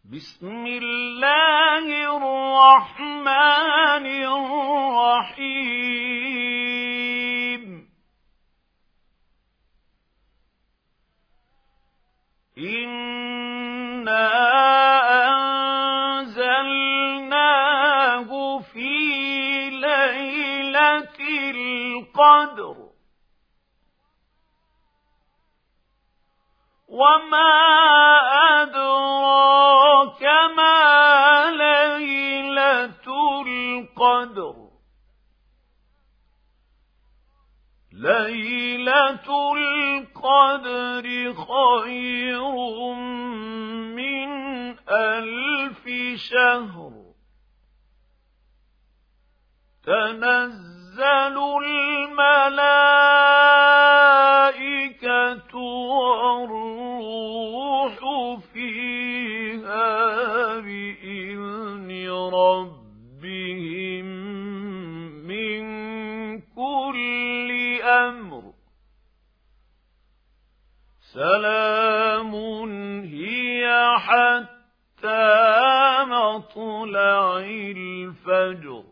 بسم الله الرحمن الرحيم إنا أنزلناه في ليلة القدر وما أدراك ما ليلة القدر ليلة القدر خير من 1000 شهر تنزل الملائكة والروح فيها بإذن ربهم من كل أمر سلام هي حتى مطلع الفجر